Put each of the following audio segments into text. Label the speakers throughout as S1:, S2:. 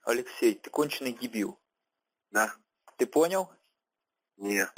S1: Алексей, ты конченый дебил.
S2: Да?
S1: Ты понял?
S2: Не.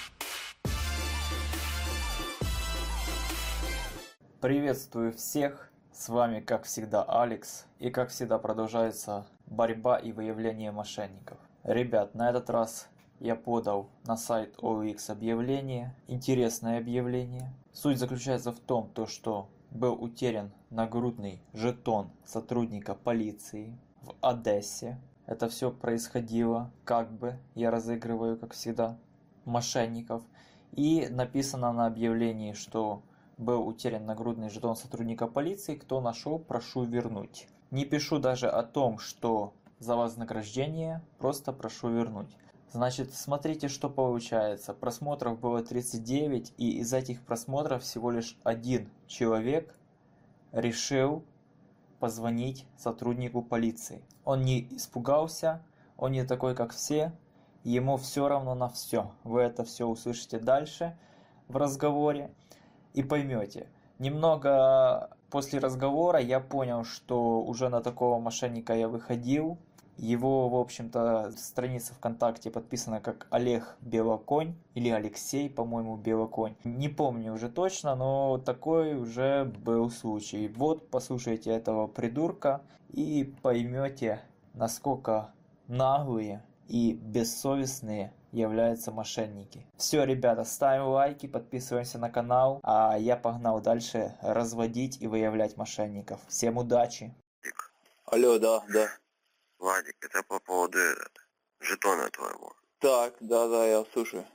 S3: Приветствую всех, с вами как всегда Алекс, и как всегда продолжается борьба и выявление мошенников. Ребят, на этот раз я подал на сайт OLX объявление, интересное объявление. Суть заключается в том, что был утерян нагрудный жетон сотрудника полиции в Одессе. Это все происходило, я разыгрываю, как всегда, мошенников. И написано на объявлении, что был утерян нагрудный жетон сотрудника полиции, кто нашел, прошу вернуть. Не пишу даже о том, что за вознаграждение, просто прошу вернуть. Значит, смотрите, что получается. Просмотров было 39, и из этих просмотров всего лишь один человек решил позвонить сотруднику полиции. Он не испугался, он не такой, как все, ему все равно на все. Вы это все услышите дальше в разговоре и поймете. Немного после разговора я понял, что уже на такого мошенника я выходил. Его, в общем-то, страница ВКонтакте подписана как Олег Белоконь или Алексей, по-моему, Белоконь. Не помню уже точно, но такой уже был случай. Вот, послушайте этого придурка и поймете, насколько наглые и бессовестные являются мошенники. Все, ребята, ставим лайки, подписываемся на канал, а я погнал дальше разводить и выявлять мошенников. Всем удачи!
S1: Алло, да.
S2: Владик, это по поводу жетона твоего.
S1: Так, да, я слушаю.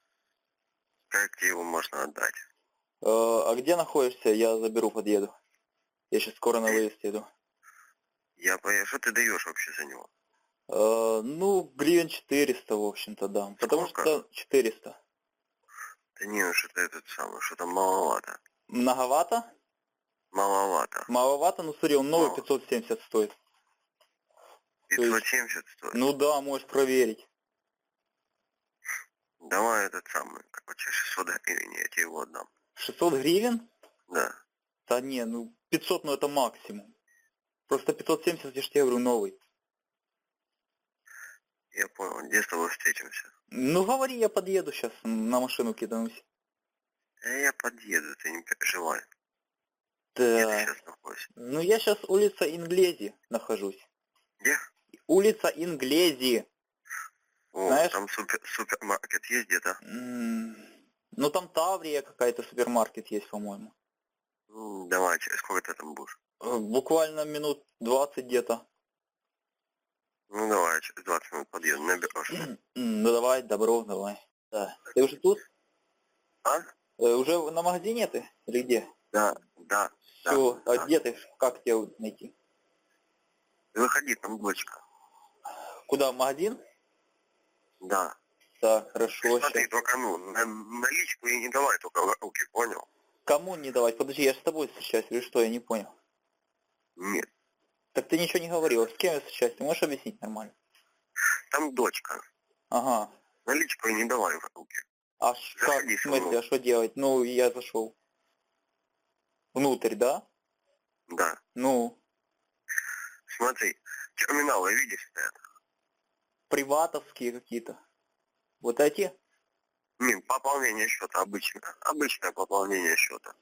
S2: Как тебе его можно отдать?
S1: А где находишься? Я заберу, подъеду. Я сейчас скоро на выезд еду.
S2: Я понял, что ты даешь вообще за него?
S1: Ну, гривен 400, в общем-то, дам. Потому
S2: Сколько?
S1: что 400.
S2: Да не, ну что-то что-то маловато.
S1: Многовато?
S2: Маловато.
S1: Маловато? Ну, смотри, он новый
S2: Мало.
S1: 570 стоит.
S2: 570 стоит?
S1: Ну да, можешь проверить.
S2: Давай короче, 600 гривен, я тебе его отдам.
S1: 600 гривен?
S2: Да.
S1: Да не, ну 500, ну это максимум. Просто 570, я же тебе говорю, новый.
S2: Я понял, где с тобой встретимся?
S1: Ну говори, я подъеду сейчас, на машину киданусь.
S2: Я подъеду, ты не переживай. Где ты
S1: Так,
S2: сейчас находишься?
S1: ну я сейчас улица Инглези нахожусь.
S2: Где?
S1: Улица Инглези.
S2: О,
S1: Знаешь?
S2: там супермаркет есть где-то?
S1: Ну там Таврия какая-то, супермаркет есть, по-моему.
S2: Давай, через сколько ты там будешь?
S1: Буквально минут 20 где-то.
S2: Ну давай, через 20 минут подъеду, наберешь.
S1: Ну давай, добро, давай. Да. Ты уже тут?
S2: А?
S1: Уже на магазине ты? Или где?
S2: Да.
S1: Все,
S2: да.
S1: а где ты? Как тебя найти?
S2: Выходи, там дочка.
S1: Куда, в магазин?
S2: Да.
S1: Так, хорошо.
S2: Смотри,
S1: Сейчас.
S2: только наличку и не давай только в руки, понял?
S1: Кому не давать? Подожди, я с тобой встречаюсь или что? Я не понял.
S2: Нет.
S1: Так ты ничего не говорил. С кем я встречаюсь? Ты можешь объяснить нормально?
S2: Там дочка.
S1: Ага.
S2: Наличку и не давай в руки.
S1: А как,
S2: Заходи
S1: в
S2: со
S1: смысле,
S2: мной.
S1: а что делать? Ну, я зашел. Внутрь, да?
S2: Да.
S1: Ну,
S2: Смотри, терминалы видишь стоят?
S1: приватовские какие-то. Вот эти?
S2: Нет, пополнение счета обычное. Обычное пополнение счета.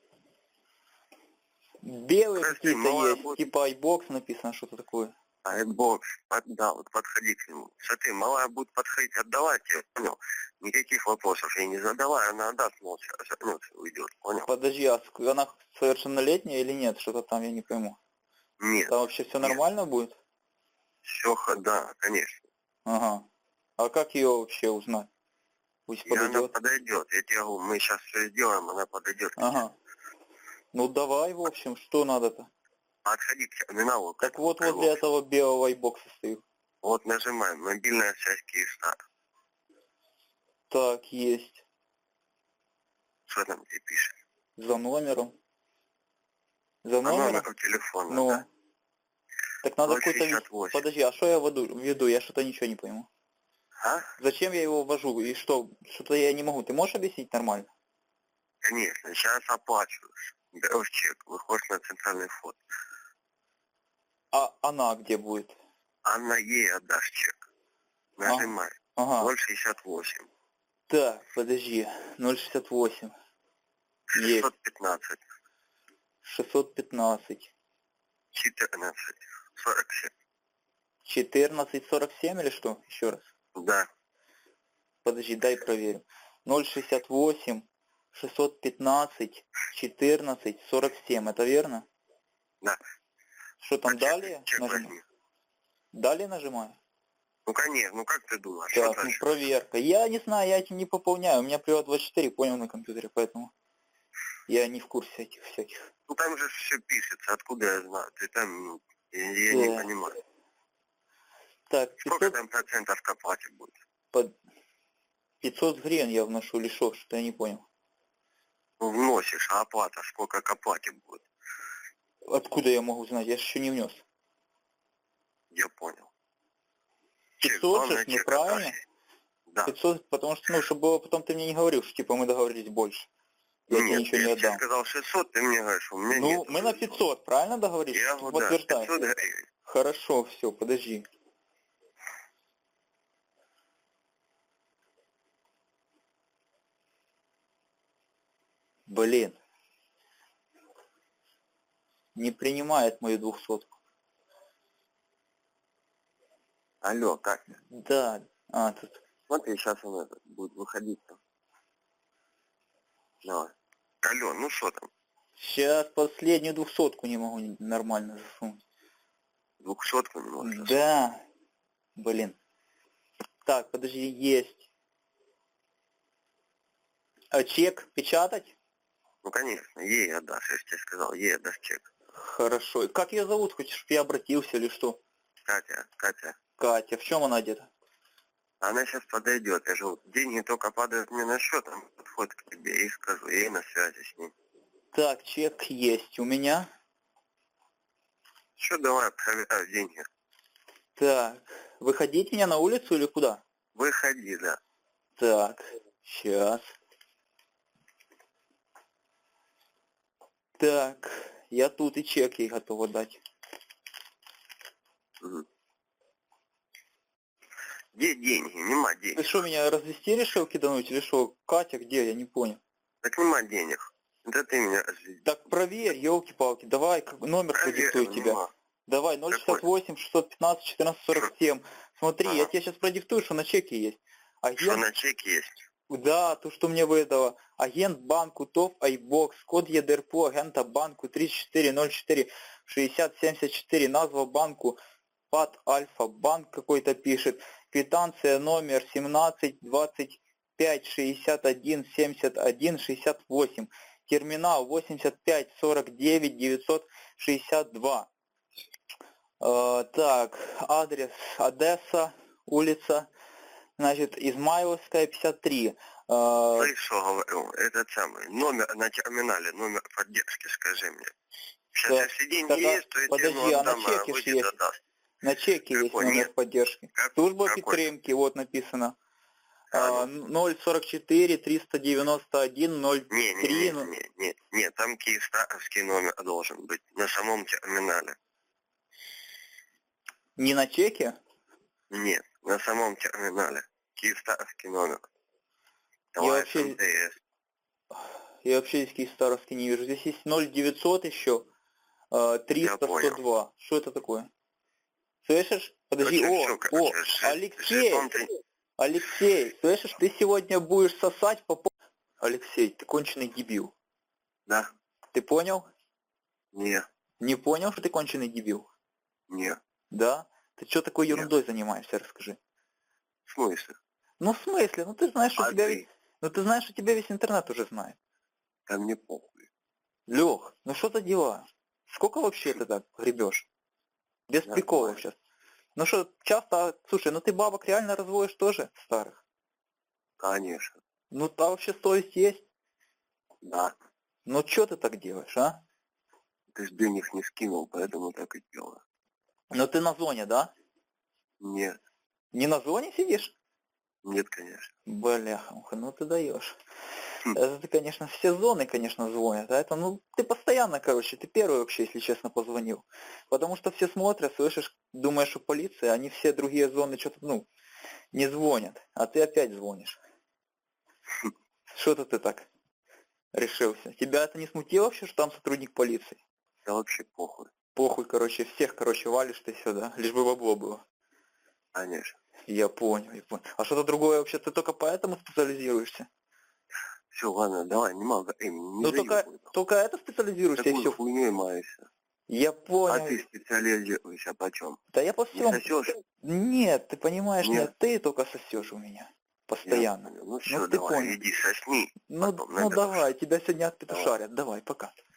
S1: Белые
S2: Прости,
S1: какие-то
S2: малая
S1: есть.
S2: будет.
S1: Типа iBox написано, что-то такое.
S2: Айбокс, да, вот подходи к нему. Смотри, малая будет подходить, отдавать тебе, понял? Никаких вопросов ей не задавай, она отдаст молча, вернется, уйдет, понял?
S1: Подожди, а она совершеннолетняя или нет? Что-то там я не пойму.
S2: Нет.
S1: Там вообще все нормально будет?
S2: Все, да, конечно.
S1: Ага. А как ее вообще узнать? Пусть
S2: И она
S1: подойдет.
S2: подойдет. Я тебе говорю, мы сейчас все сделаем, она подойдет.
S1: Ага. Ну давай, в общем, что надо-то?
S2: Отходи к терминалу.
S1: Так вот возле этого белого айбокса стою.
S2: Вот нажимаем. Мобильная связь Киевстар.
S1: Так, есть.
S2: Что там тебе пишет?
S1: За номером. За
S2: А
S1: номером?
S2: номер телефона,
S1: Ну.
S2: да?
S1: Так надо какой-то...
S2: 068.
S1: Подожди, а что я введу? Я что-то ничего не пойму.
S2: А?
S1: Зачем я его ввожу? И что? Что-то я не могу. Ты можешь объяснить нормально?
S2: Конечно. Сейчас оплачиваешь. Берешь чек, выходишь на центральный вход.
S1: А она где будет?
S2: А на ей отдашь чек. Нажимай.
S1: Ага.
S2: 068.
S1: Так, подожди. 068. Есть.
S2: 615.
S1: 615.
S2: 14. 47.
S1: 1447 или что? Еще раз.
S2: Да.
S1: Подожди, дай проверим. 068, 615, 14, 47. Это верно?
S2: Да.
S1: Что там
S2: А
S1: далее?
S2: чек
S1: Нажимаю.
S2: возьми.
S1: Далее нажимаю?
S2: Ну конечно, ну как ты думаешь?
S1: Так,
S2: Что
S1: ну
S2: дальше?
S1: проверка. Я не знаю, я этим не пополняю. У меня Приват24, понял, на компьютере, поэтому я не в курсе этих всяких.
S2: Ну там же все пишется, откуда я знаю? Ты там, ну, я не
S1: Да.
S2: понимаю.
S1: Так,
S2: Сколько
S1: 500,
S2: там процентов к оплате будет?
S1: 500 гривен я вношу или что я не понял.
S2: Ну, вносишь, а оплата сколько к оплате будет?
S1: Откуда я могу знать? Я же еще не внес.
S2: Я понял.
S1: 500
S2: главное,
S1: же,
S2: чек
S1: неправильно?
S2: отдашь. Да.
S1: 500, потому что, ну, чтобы потом ты мне не говорил, что типа мы договорились больше. Я тебе
S2: Нет,
S1: ничего не
S2: я тебе
S1: отдам.
S2: сказал 600, ты мне говоришь, у меня
S1: Ну,
S2: нет.
S1: мы на 500, правильно договорились?
S2: Я
S1: Ты
S2: вот, да,
S1: подтверждай.
S2: 500 гривен.
S1: Хорошо, все, подожди. Блин. Не принимает мою 200.
S2: Алло, как?
S1: Да. А, тут.
S2: Смотри, сейчас он это, будет выходить там. Давай. Алло, ну что там?
S1: Сейчас последнюю 200 не могу нормально засунуть.
S2: 200 не можешь засунуть?
S1: Да. Блин. Так, подожди, есть. А чек печатать?
S2: Ну конечно, ей отдашь, я же тебе сказал, ей отдашь чек.
S1: Хорошо. Как ее зовут? Хочешь, чтобы я обратился или что?
S2: Катя.
S1: Катя. В чем она одета?
S2: Она сейчас подойдет, я же вот, деньги только падают мне на счет, она подходит к тебе и скажу, я ей на связи с ней.
S1: Так, чек есть у меня.
S2: Что, давай, проверяю деньги.
S1: Так, выходить меня на улицу или куда?
S2: Выходи, да.
S1: Так, сейчас. Так, я тут и чек ей готов отдать.
S2: Мгм. Где деньги? Нема
S1: Ты
S2: денег.
S1: что, меня развести решил кидануть или что? Катя где? Я не понял.
S2: Так нема денег. Это ты меня разведи.
S1: Так проверь, елки-палки, давай номер продиктую тебя.
S2: Нема.
S1: Давай, 068 615 1447. Смотри, я
S2: Ага.
S1: тебе сейчас продиктую, что на чеке есть.
S2: Что
S1: Агент,
S2: на чеке есть?
S1: да, то, что мне выдало. Агент банку ТОВ Айбокс, код ЕДРПО агента банку 3404 6074, назва банку ПАТ Альфа, банк какой-то пишет. Квитанция номер 17 25 61 71 68. Терминал 85 49 962. Так, адрес Одесса, улица, значит, Измайловская, 53.
S2: Ты что говорю? Этот самый, номер на терминале, номер поддержки, скажи мне. Сейчас,
S1: Да.
S2: если деньги
S1: Так,
S2: есть, то я тебе
S1: подожди, а на
S2: отдам,
S1: чеке ж
S2: выйдет,
S1: есть.
S2: отдаст.
S1: На чеке есть
S2: Какой?
S1: номер
S2: Нет.
S1: поддержки.
S2: Как?
S1: Служба
S2: Какой?
S1: підтримки, вот написано.
S2: А,
S1: 044 391 03.
S2: Не, там киевстаровский номер должен быть на самом терминале.
S1: Не на чеке?
S2: Нет, на самом терминале. Киевстаровский номер.
S1: Я
S2: Давай
S1: вообще,
S2: МТС.
S1: я вообще здесь Киевстаровский не вижу. Здесь есть 0900 еще, 300
S2: понял.
S1: 102. Что это такое? Слышишь? Подожди, Алексей! Алексей, слышишь, ты сегодня будешь сосать по... Алексей, ты конченый дебил.
S2: Да?
S1: Ты понял?
S2: Не,
S1: Не понял, что ты конченый дебил?
S2: не.
S1: Да? Ты что такой
S2: Нет.
S1: ерундой занимаешься, расскажи.
S2: В смысле?
S1: Ну, в смысле? Ну, ты знаешь, что
S2: А
S1: тебя
S2: ты?
S1: весь... Ну, ты знаешь, что тебя весь интернет уже знает.
S2: Да мне похуй.
S1: Лех, ну что за дела? Сколько вообще ты так гребешь? Без
S2: Нормально.
S1: приколов сейчас. Ну что, часто... Слушай, ну ты бабок реально разводишь тоже, старых?
S2: Конечно.
S1: Ну, та вообще совесть есть?
S2: Да.
S1: Ну, что ты так делаешь, а?
S2: Ты ж денег не скинул, поэтому так и делаю.
S1: Ну, ты на зоне, да?
S2: Нет.
S1: Не на зоне сидишь?
S2: Нет, конечно.
S1: Бляха, ну ты даешь. Это, конечно, все зоны, конечно, звонят. А это, ну, ты постоянно, короче, ты первый вообще, если честно, позвонил. Потому что все смотрят, слышишь, думаешь, что полиция, они все другие зоны что-то, ну, не звонят. А ты опять звонишь. Что-то ты так решился. Тебя это не смутило вообще, что там сотрудник полиции?
S2: Да вообще похуй.
S1: Похуй, короче, всех, короче, валишь ты сюда, лишь бы бабло было.
S2: Конечно.
S1: Я понял, я понял. А что-то другое вообще, ты только поэтому специализируешься?
S2: Все, ладно, давай, не
S1: Ну только это специализируешься и все.
S2: Хуйней маешься.
S1: Я понял.
S2: А ты специализируешься почем?
S1: Да я по всему.
S2: Не сосешь?
S1: Нет, ты понимаешь,
S2: Нет,
S1: ты только сосешь у меня. Постоянно.
S2: Ну все,
S1: Ну ты
S2: давай,
S1: понял.
S2: иди сосни.
S1: Ну давай, тебя сегодня от петушарят. Давай, пока.